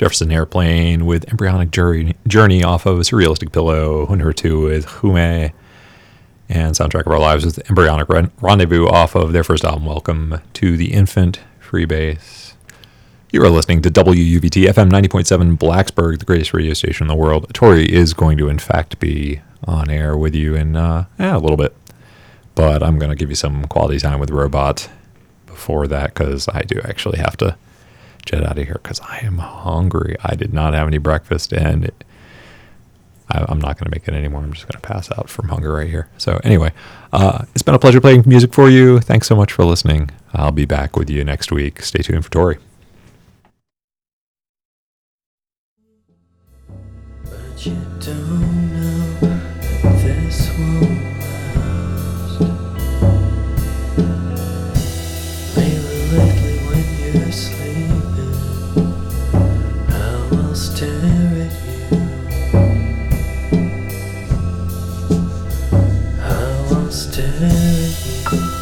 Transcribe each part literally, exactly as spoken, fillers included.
Jefferson Airplane with Embryonic Journey, Journey off of Surrealistic Pillow. Number two with Hume. And Soundtrack of Our Lives with Embryonic Rendezvous off of their first album, Welcome to the Infant, Freebase. You are listening to W U V T F M ninety point seven Blacksburg, the greatest radio station in the world. Tori is going to, in fact, be on air with you in uh, eh, a little bit. But I'm going to give you some quality time with Robot before that, because I do actually have to jet out of here because I am hungry. I did not have any breakfast, and it, I, I'm not going to make it anymore. I'm just going to pass out from hunger right here. So anyway, uh, it's been a pleasure playing music for you. Thanks so much for listening. I'll be back with you next week. Stay tuned for Tori. But you don't know that this won't last. Lately, lately when you're sleeping, I will stare at you. I will stare at you.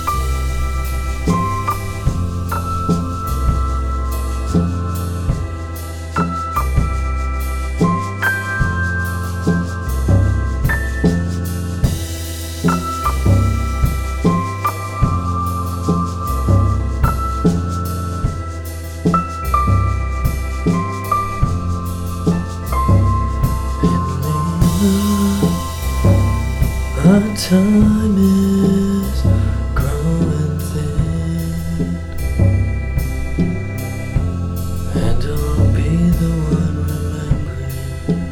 Our time is growing thin, and I'll be the one remembering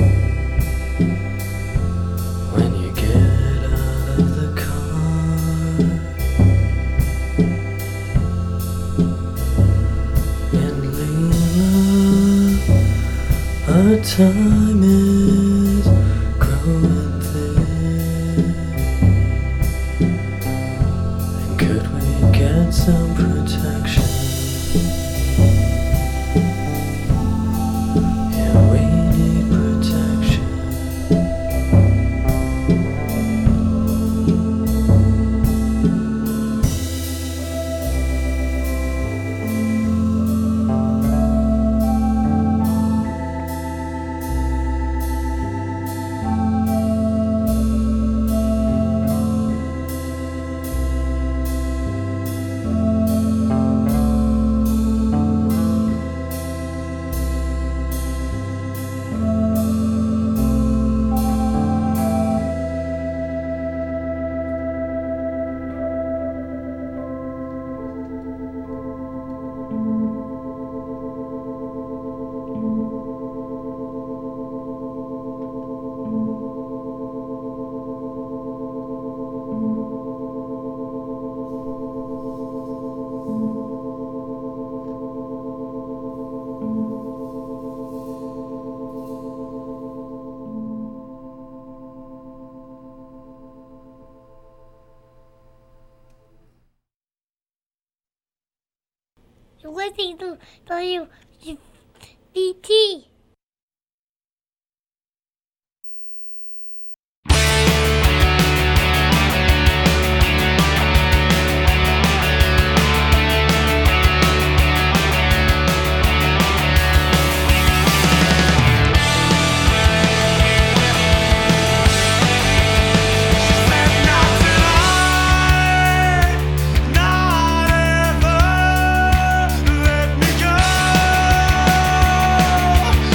when you get out of the car. And Leela, our time is growing. Some protection. Yeah, we need protection. You're listening to W U V T. Not ever let me go.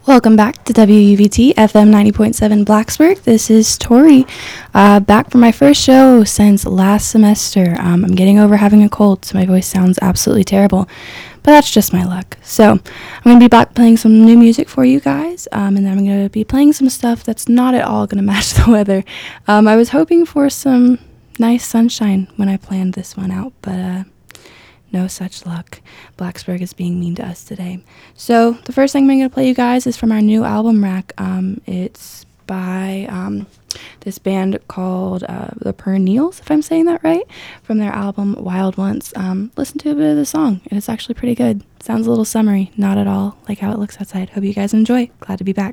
Welcome back to W U V T F M ninety point seven Blacksburg. This is Tori, uh, back for my first show since last semester. Um, I'm getting over having a cold, so my voice sounds absolutely terrible, but that's just my luck. So I'm going to be back playing some new music for you guys, um, and then I'm going to be playing some stuff that's not at all going to match the weather. Um, I was hoping for some nice sunshine when I planned this one out, but uh, no such luck. Blacksburg is being mean to us today. So the first thing I'm going to play you guys is from our new album rack. Um, it's by um, this band called uh, the Perennials, if I'm saying that right, from their album Wild Ones. Um, listen to a bit of the song, and it's actually pretty good. Sounds a little summery, not at all like how it looks outside. Hope you guys enjoy. Glad to be back.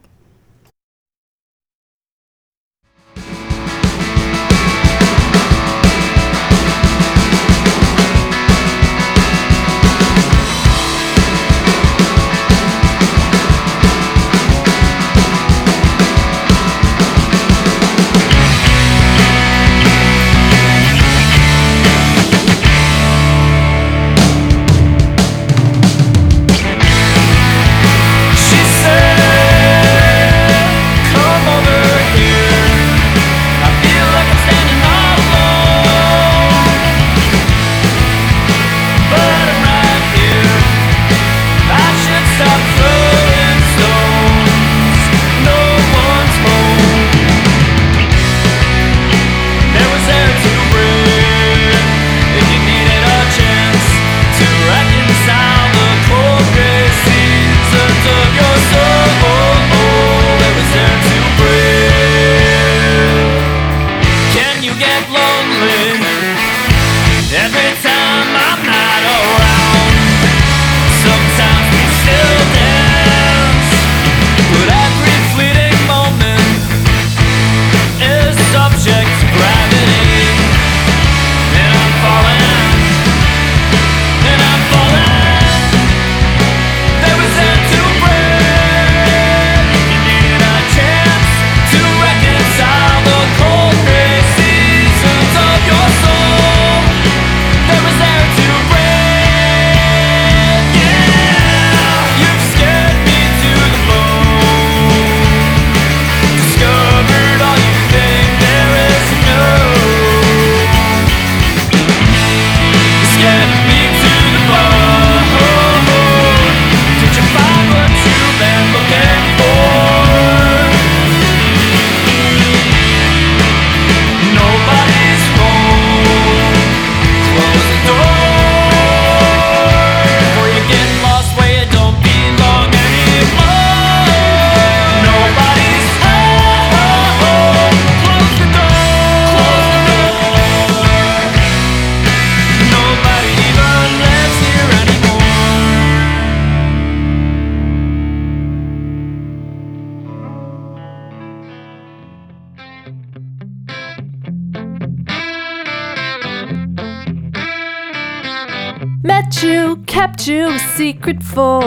Met you, kept you a secret for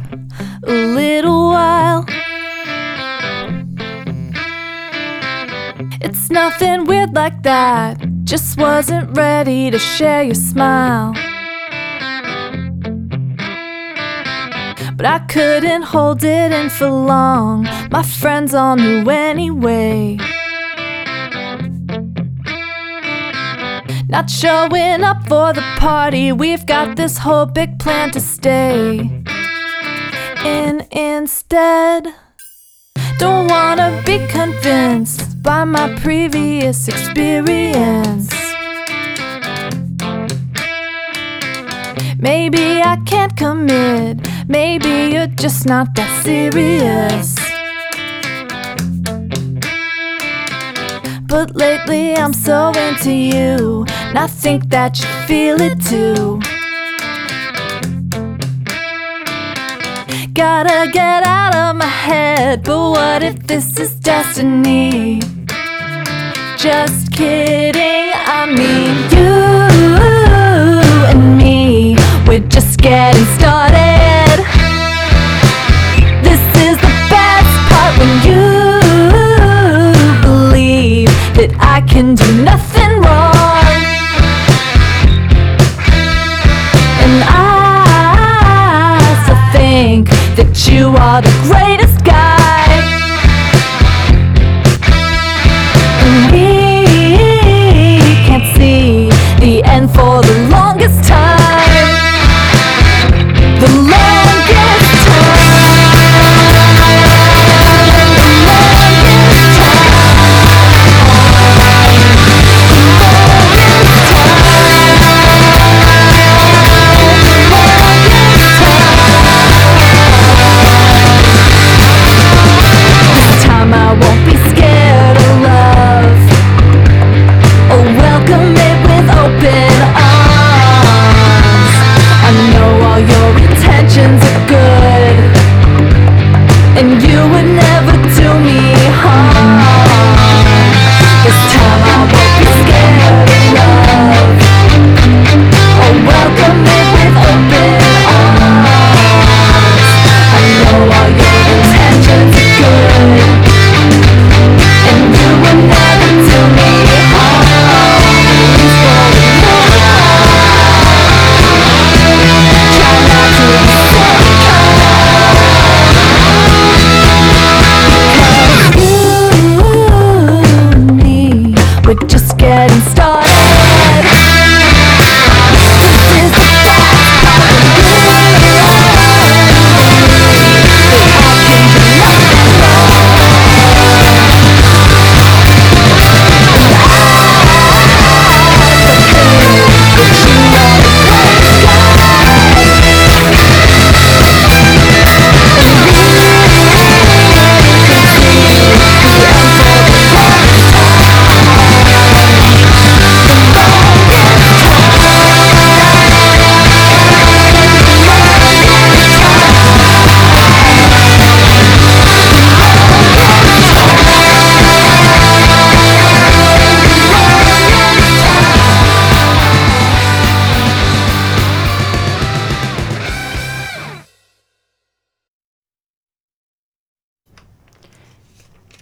a little while. It's nothing weird like that, just wasn't ready to share your smile. But I couldn't hold it in for long, my friends all knew anyway. Not showing up for the party, we've got this whole big plan to stay in instead. Don't wanna be convinced by my previous experience. Maybe I can't commit, maybe you're just not that serious. But lately I'm so into you, and I think that you feel it too. Gotta get out of my head, but what if this is destiny? Just kidding, I mean you and me, we're just getting started. This is the best part, when you believe that I can do nothing wrong. And I still think that you are the greatest guy.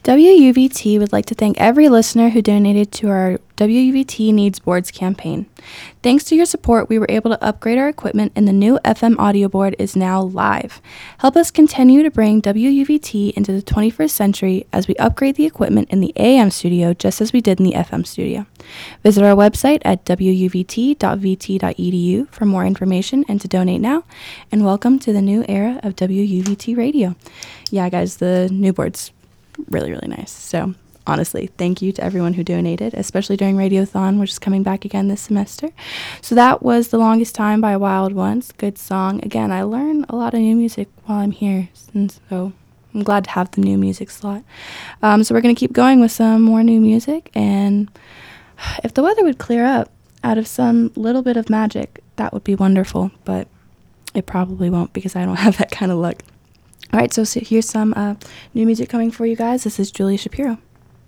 W U V T would like to thank every listener who donated to our W U V T Needs Boards campaign. Thanks to your support, we were able to upgrade our equipment and the new F M audio board is now live. Help us continue to bring W U V T into the twenty-first century as we upgrade the equipment in the A M studio just as we did in the F M studio. Visit our website at w u v t dot v t dot e d u for more information and to donate now. And welcome to the new era of W U V T radio. Yeah, guys, the new board's really, really nice. So honestly, thank you to everyone who donated, especially during Radiothon, which is coming back again this semester. So that was The Longest Time by Wild Ones. Good song. Again, I learn a lot of new music while I'm here, and so I'm glad to have the new music slot. Um, so we're going to keep going with some more new music, and if the weather would clear up out of some little bit of magic, that would be wonderful, but it probably won't because I don't have that kind of luck. All right, so, so here's some uh, new music coming for you guys. This is Julia Shapiro.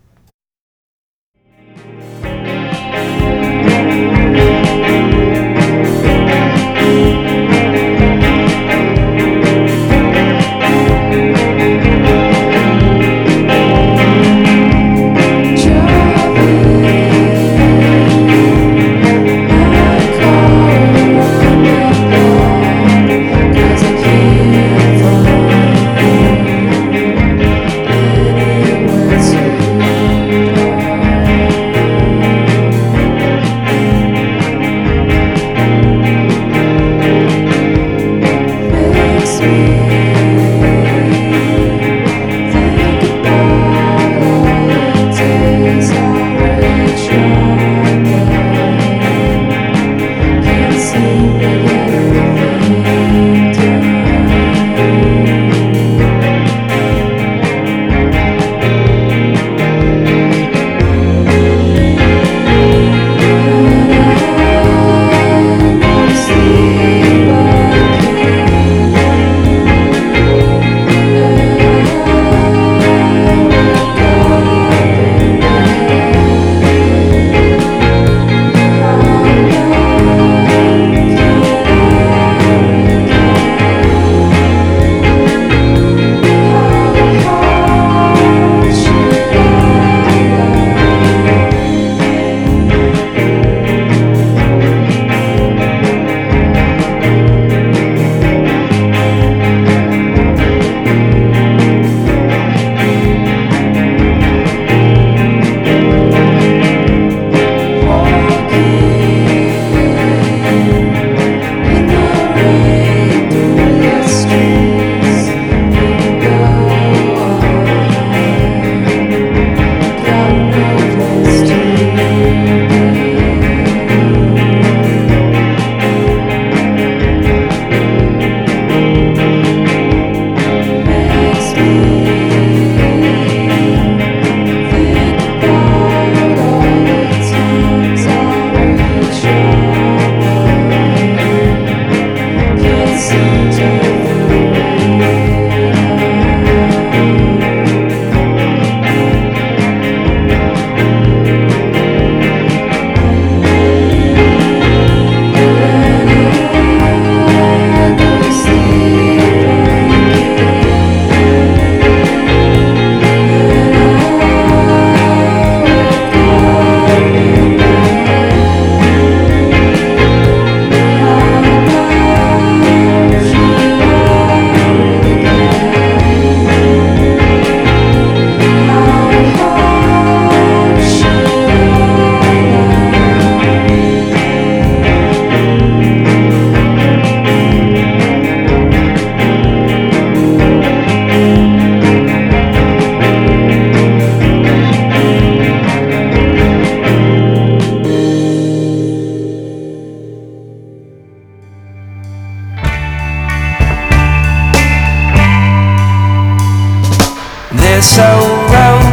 this old road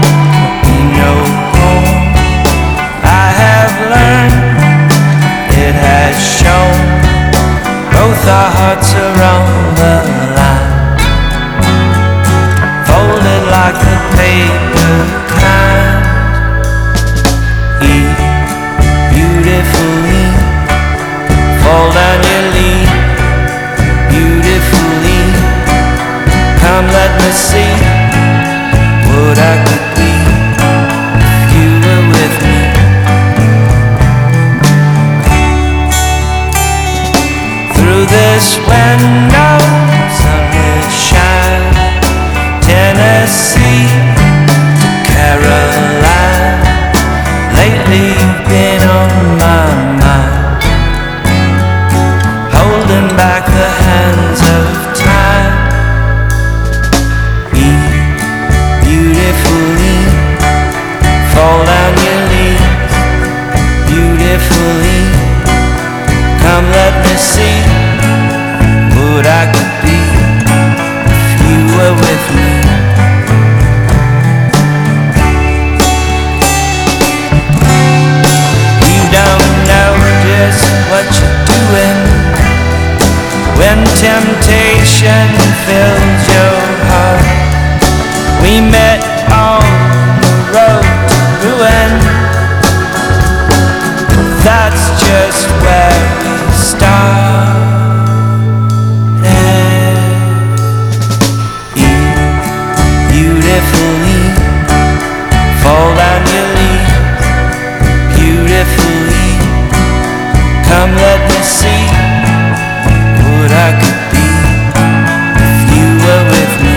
be no home. I have learned, it has shown, both our hearts are on the line, folded like the paper kind. Eat beautifully, fall down your lead beautifully. Come let me see what I when no sun will shine. Tennessee to Caroline, lately you've been on my mind, holding back the hands of time. Eat beautifully, fall down your knees, beautifully. Come let me see what I could be if you were with me. You don't know just what you're doing when temptation fills your heart. We met on the road to ruin. That's just where we started. Eat beautifully, fall down your knees, beautifully. Come let me see what I could be if you were with me.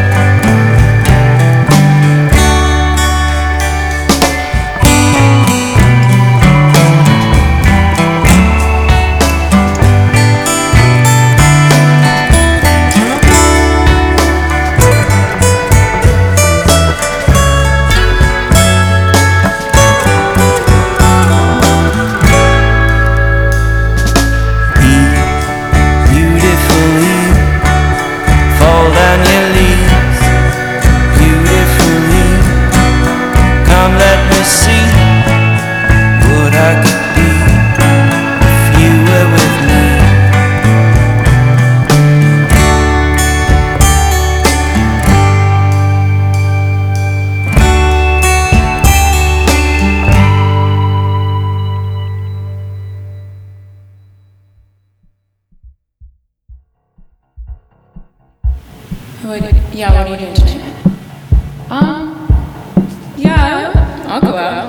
What, yeah, what are you doing tonight? Um, yeah, I'll go out.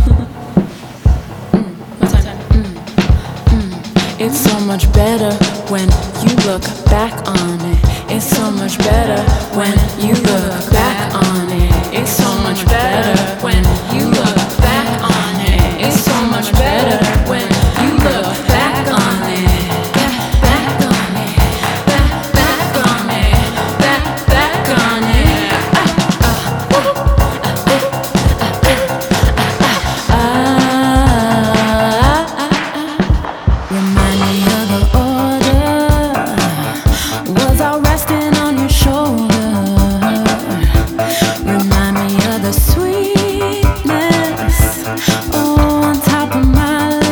mm, what time? Mm, mm. It's so much better when you look back on it. It's so much better when you look back on it. It's so much better when you look back on it. It's so much better when you look back on it. Back on it. Back, back on it. Back, back on it. Remind me of the order. Was I resting on your shoulder? Remind me of the sweetness, oh, on top of my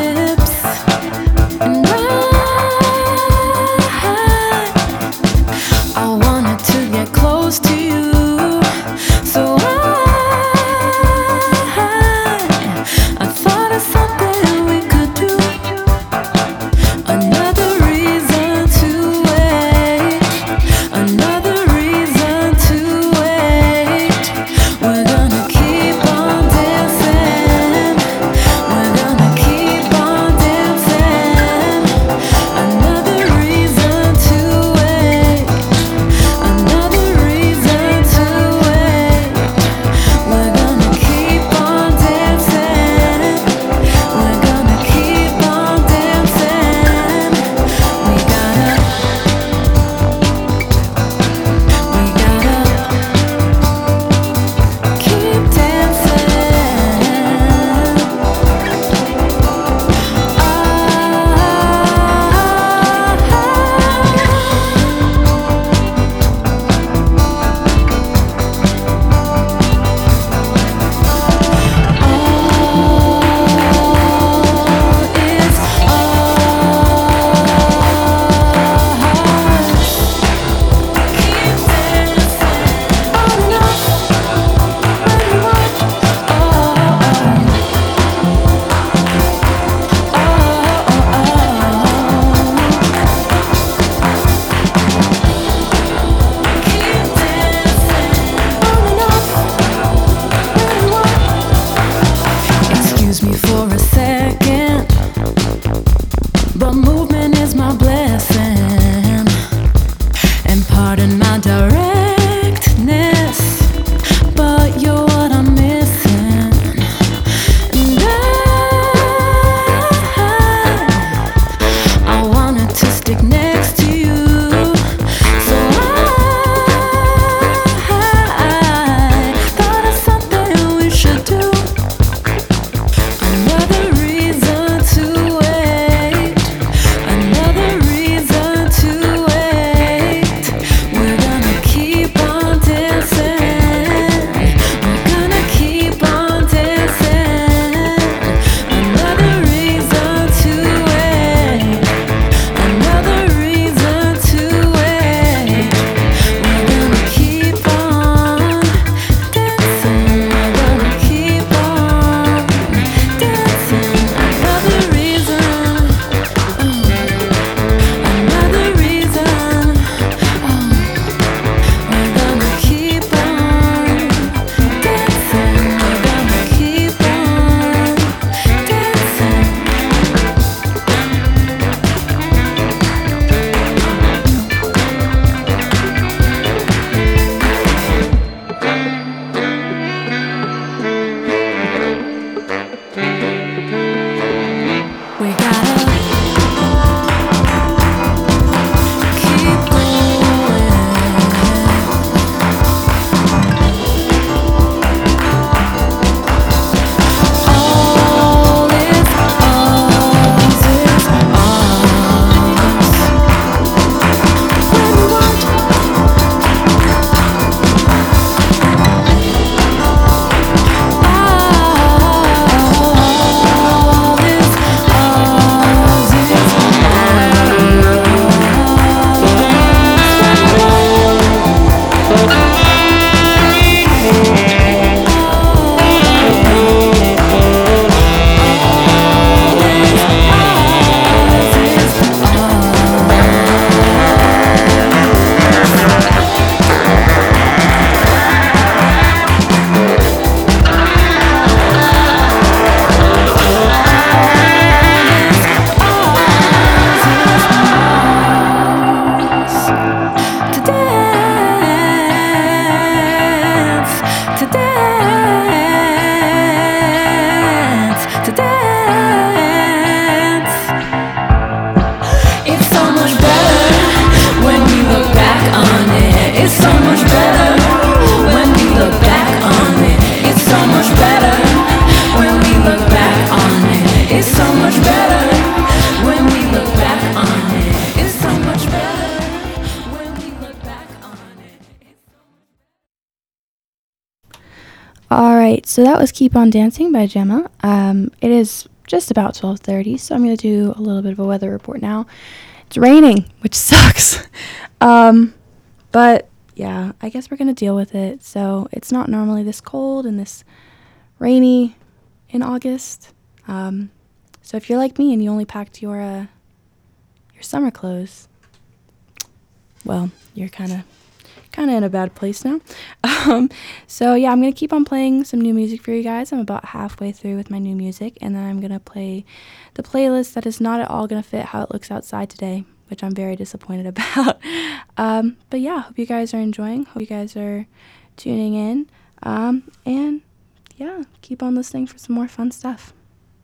All right, so that was Keep On Dancing by Gemma. Um, it is just about twelve thirty, so I'm going to do a little bit of a weather report now. It's raining, which sucks. um, but, yeah, I guess we're going to deal with it. So it's not normally this cold and this rainy in August. Um, so if you're like me and you only packed your, uh, your summer clothes, well, you're kind of kind of in a bad place now. Um, so yeah, I'm going to keep on playing some new music for you guys. I'm about halfway through with my new music, and then I'm going to play the playlist that is not at all going to fit how it looks outside today, which I'm very disappointed about. um, but yeah, hope you guys are enjoying. Hope you guys are tuning in. Um, and yeah, keep on listening for some more fun stuff.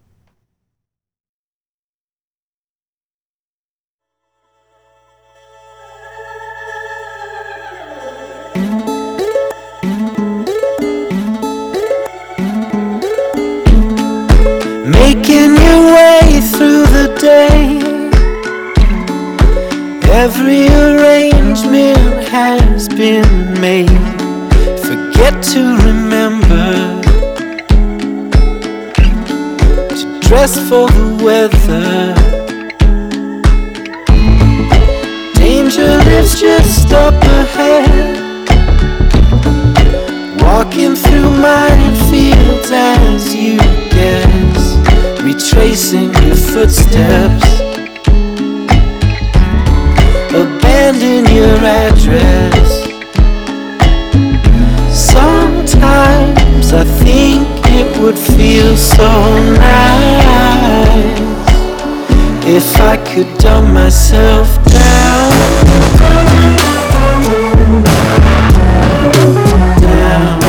Making your way through the day, every arrangement has been made. Forget to remember to dress for the weather. Danger lives just up ahead, walking through minefields as you guess, retracing your footsteps. Abandon your address. Sometimes I think it would feel so nice if I could dumb myself down, down,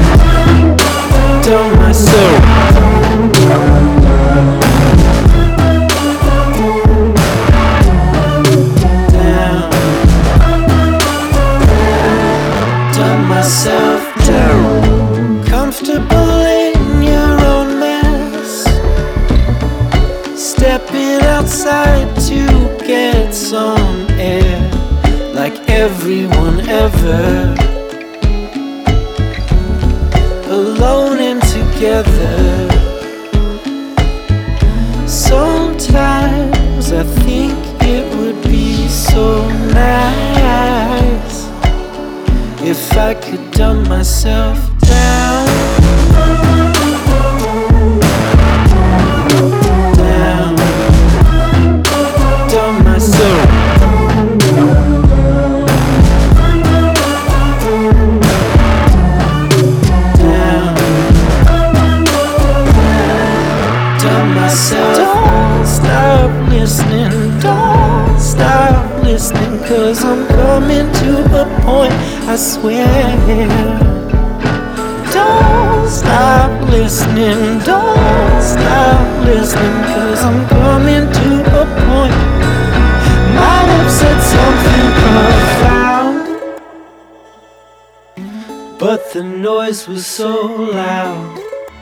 dumb myself down, dumb myself down. Comfortable in your own mess, stepping outside to get some air, like everyone ever, alone and together. Sometimes I think it would be so nice if I could dumb myself down, down, dumb myself down, dumb myself. Don't stop listening, don't stop listening, 'cause I'm coming to a point, I swear. Don't stop listening, don't stop listening, 'cause I'm coming to a point. Might have said something profound, but the noise was so loud,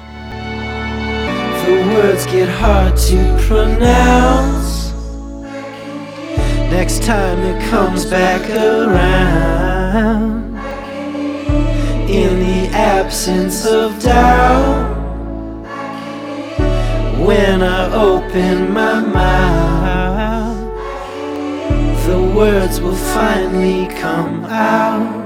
the words get hard to pronounce. Next time it comes back around, in the absence of doubt, when I open my mouth, the words will finally come out.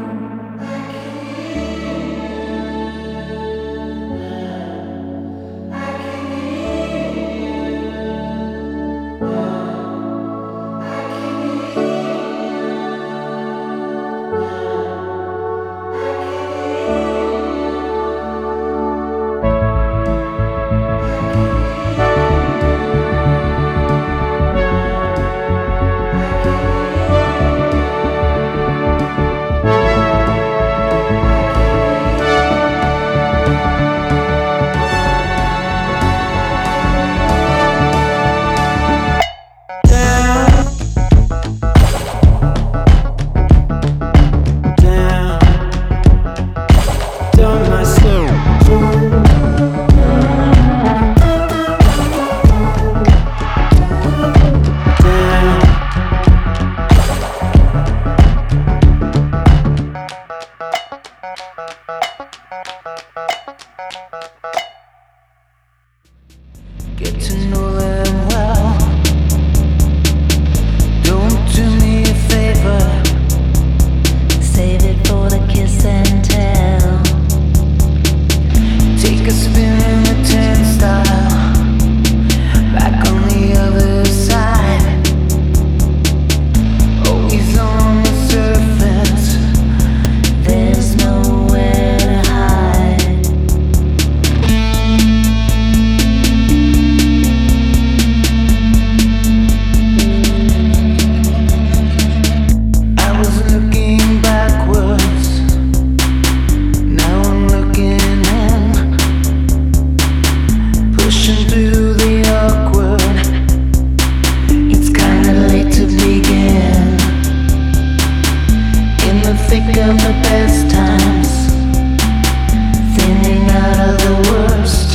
thick of the best times, thinning out of the worst,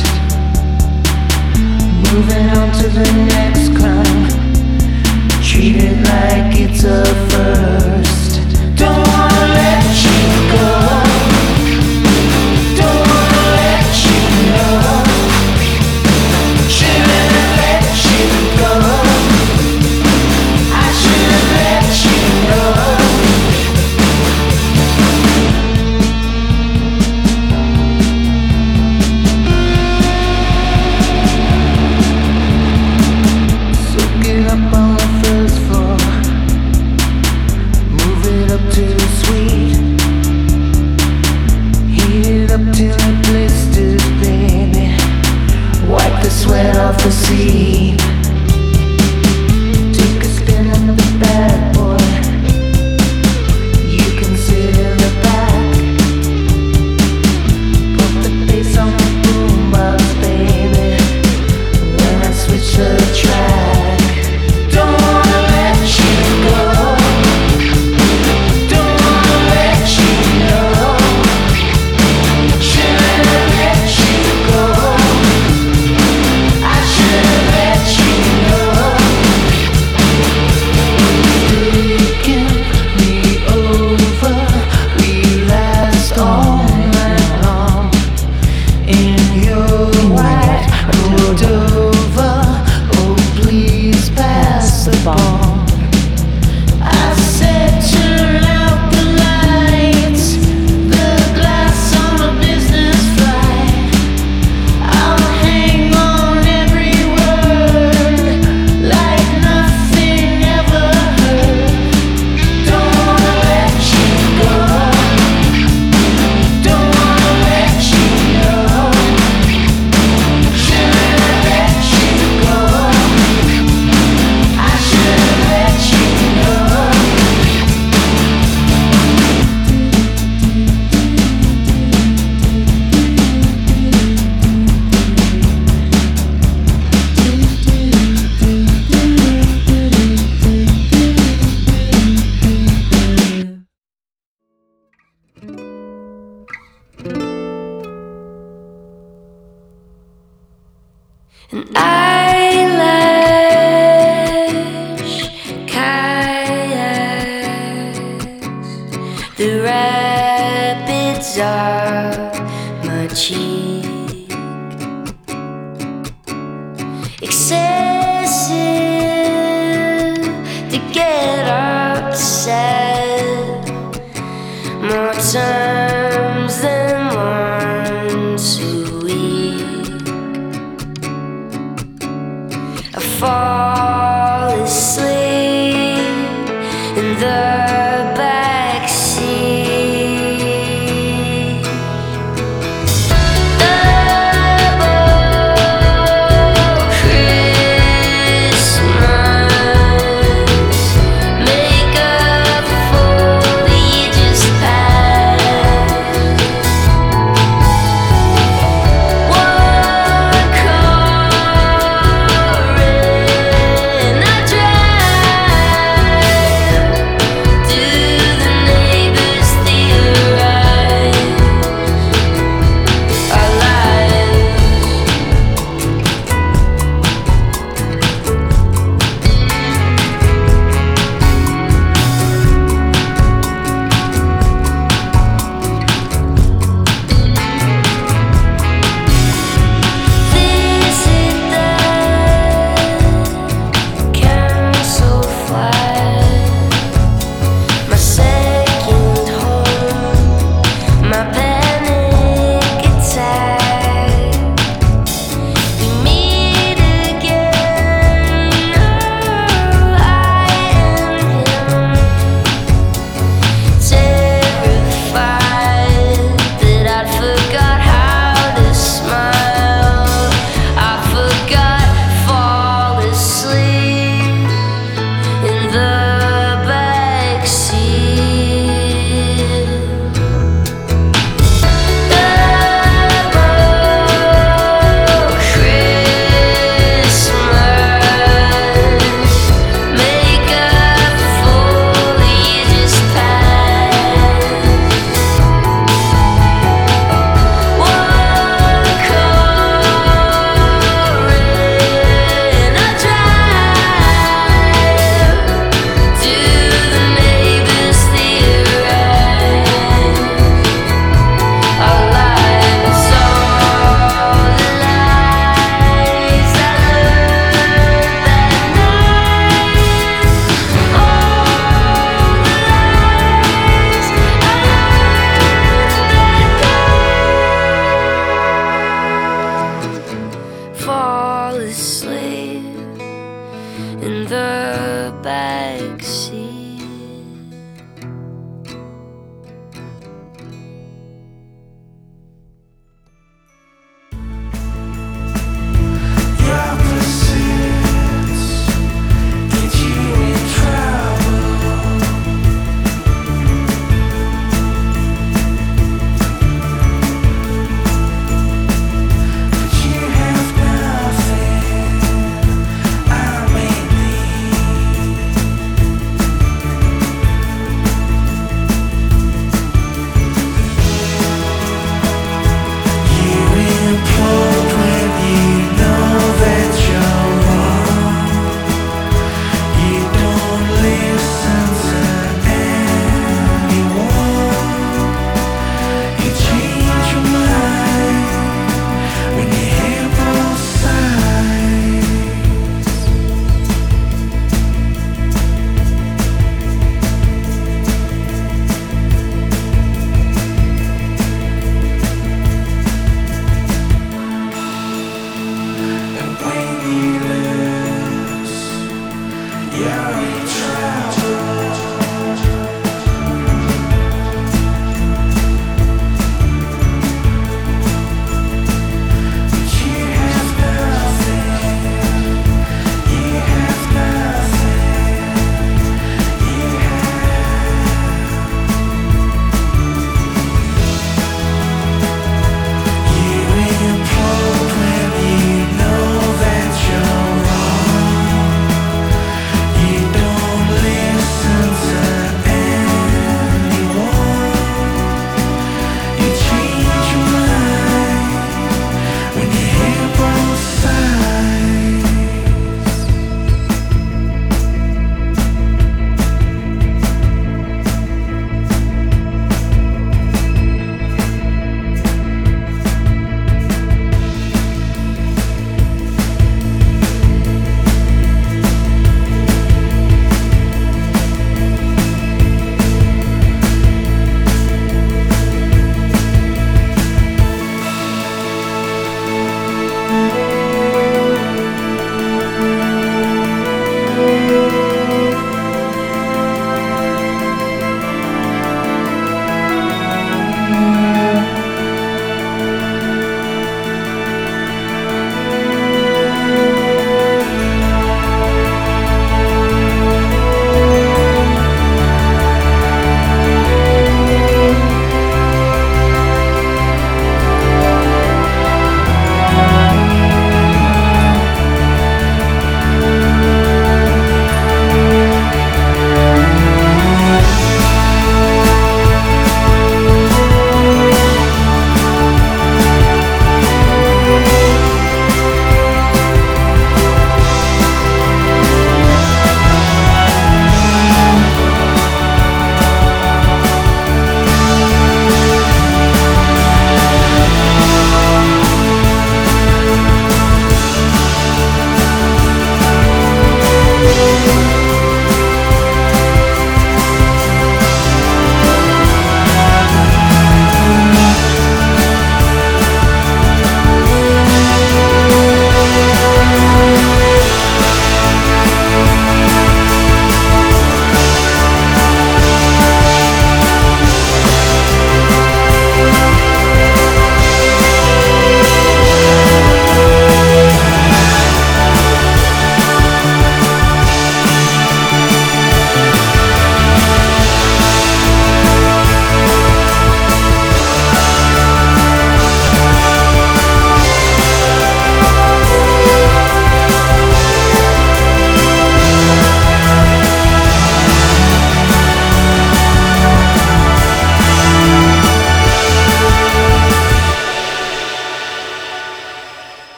moving on to the next crime, treat it like it's a first. Don't wanna let you go, don't wanna let you know, shouldn't have let you go, I should have let you know. So get up on the first floor, move it up to the suite, heat it up till it blisters, baby, wipe the sweat off the seat, take a spin in the bad boy, you can sit in the back, put the bass on the boombox, baby, when I switch the track. Don't wanna let you go, don't wanna let you know, shouldn't have let you go, I should have let you know. Taking me over, we last all night long in your white Cordova. Oh, please pass the ball. I said turn out the lights, the glass on my business flight. I'll hang on every word like nothing ever heard. Don't wanna let you go, don't wanna let you know, shouldn't have let you go, I should have let you know. An eyelash kayaks, the rapids are my cheek, excessive to get upset more times than once a week. I fall asleep in the back seat. Double Christmas, make up for the year just passed. One car and I drive. Do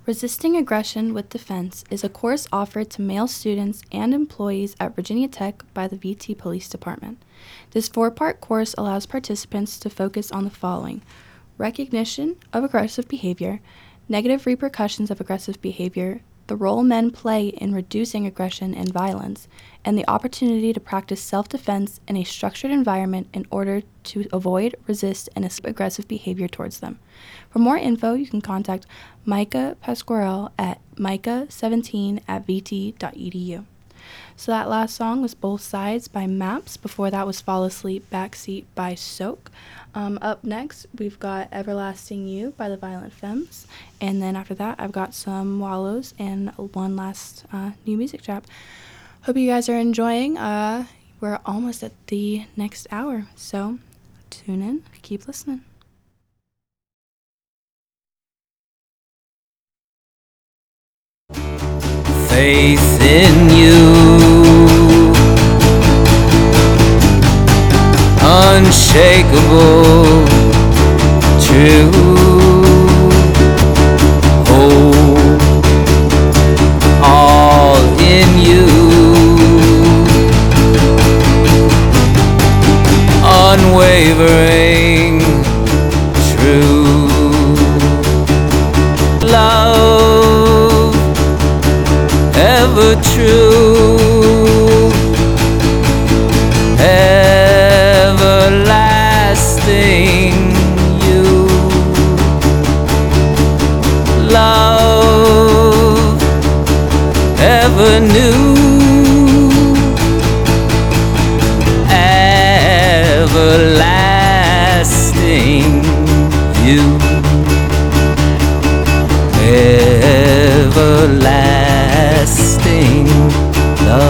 Resisting Aggression with Defense is a course offered to male students and employees at Virginia Tech by the V T Police Department. This four-part course allows participants to focus on the following: recognition of aggressive behavior, negative repercussions of aggressive behavior, the role men play in reducing aggression and violence, and the opportunity to practice self-defense in a structured environment in order to avoid, resist, and escape aggressive behavior towards them. For more info, you can contact Micah Pasquarel at micah seventeen at v t dot e d u. So that last song was Both Sides by Maps. Before that was Fall Asleep Backseat by Soak. Um, up next, we've got Everlasting You by the Violent Femmes. And then after that, I've got some Wallows and one last uh, new music trap. Hope you guys are enjoying. Uh, we're almost at the next hour, so tune in, keep listening. Faith in you, unshakable, true, hope, all in you, unwavering, true, love, ever true, everlasting you, love, ever new, everlasting you, everlasting love.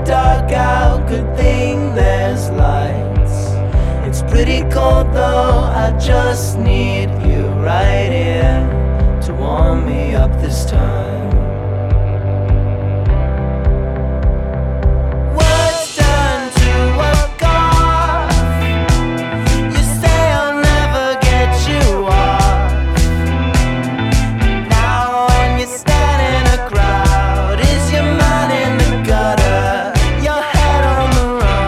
dark out, good thing there's lights. It's pretty cold though, I just need you right here to warm me up this time. What's done to walk off? You say I'll never get you off. Now when you stand in a crowd, is your mind in the gutter, your head on the run?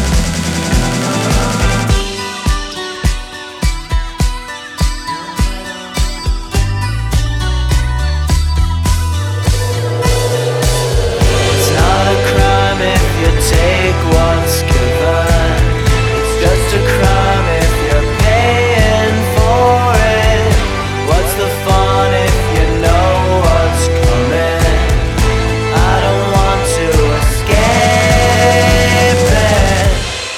It's not a crime if you take what's given. It's just a crime if you're paying for it. What's the fun if you know what's coming? I don't want to escape it.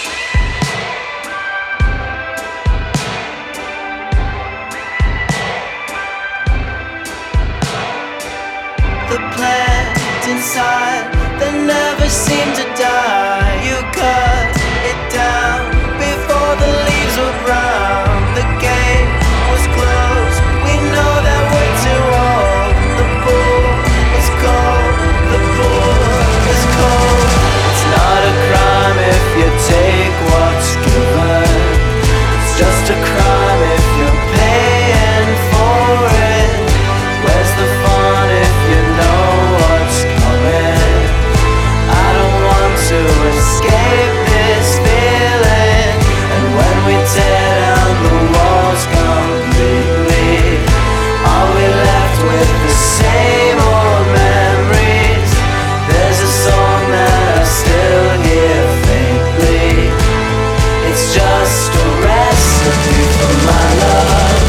The plant inside that never seemed to die. You cut it down before the leaves were brown. The gate was closed, we know that we're too old. The pool is cold, the pool is cold. It's not a crime if you take what's given. It's just a crime if you're paying for it. Where's the fun if you know what's coming? I don't want to escape this feeling. And when we tear down the walls completely, are we left with the same old memories? There's a song that I still hear faintly. It's just a recipe for my love.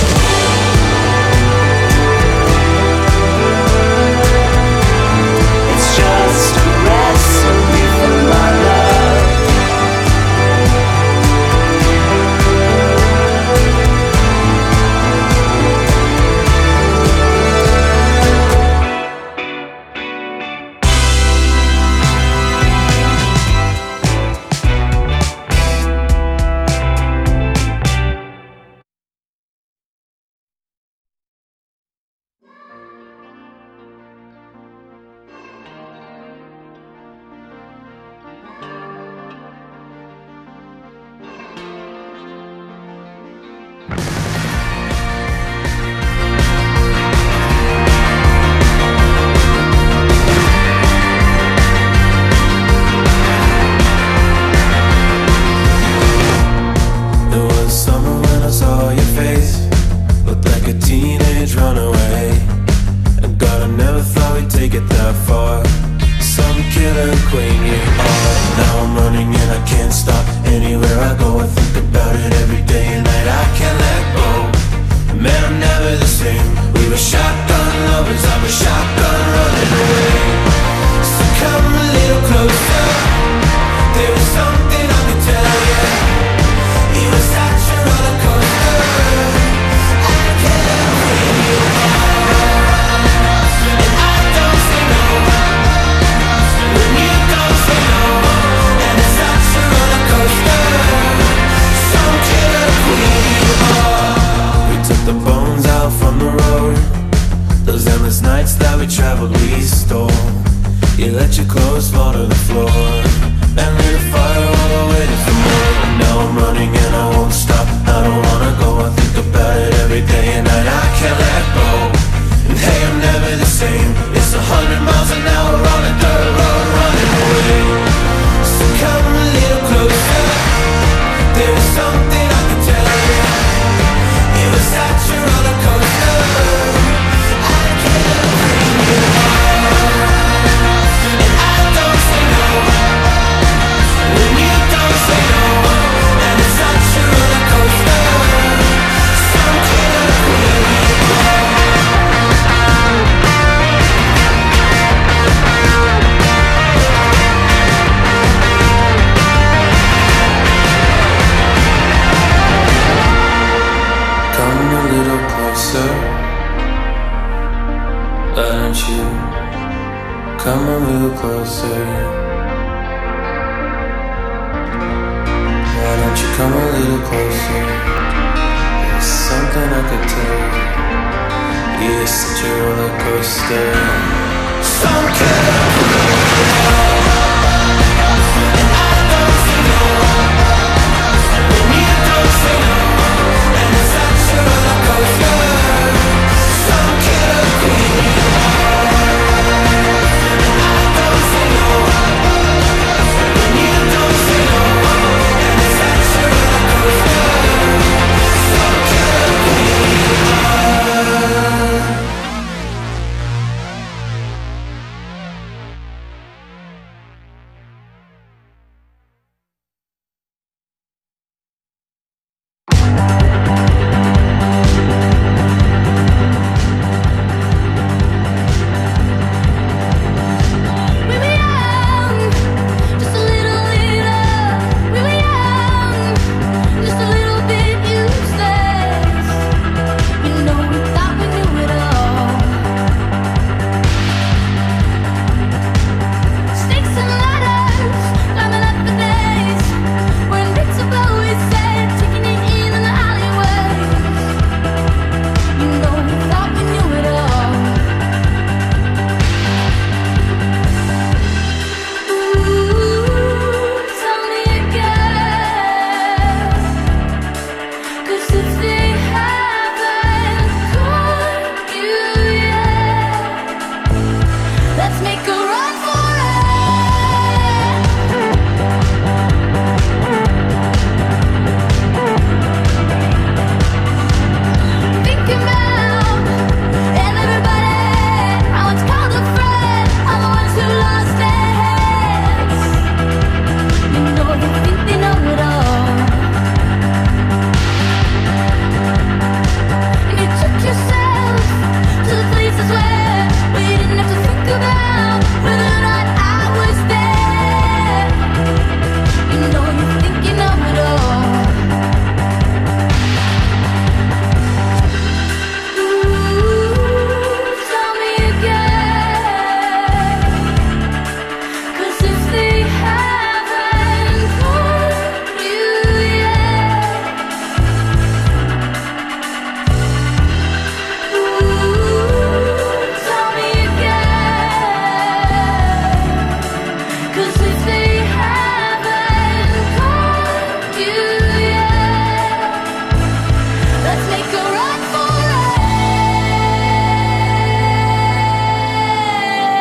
It's just a recipe for my love. There was summer when I saw your face. Looked like a teenage runaway. And God, I never thought we'd take it that far. Some killer queen you are. Now I'm running and I can't stop. Anywhere I go I think about it every day and night. I can't let go. Man, I'm never the same. We were shotgun lovers, I was shotgun running away. So come a little closer. There was something I could tell you. It was such a roller coaster. I can't let queen you are. And I don't say no when you don't say no. And it's such a roller coaster. Some killer queen you are. We took the bones out from the road. Those endless nights that we traveled, we stole. You let your clothes fall to the floor and lit a fire while I waited for more. And now I'm running and I won't stop. I don't wanna go, I think about it every day and night. I can't let go. And hey, I'm never the same. It's a hundred miles an hour on a dirt road running away. So come a little closer. There was something I could tell you. It was such a roller coaster. I can't let queen you are. And I don't say no when you don't say no. And it's such a roller coaster. Some killer queen you are. Come a little closer. Why don't you come a little closer? come a little closer? There's something I could tell. You're such a roller coaster. Some killer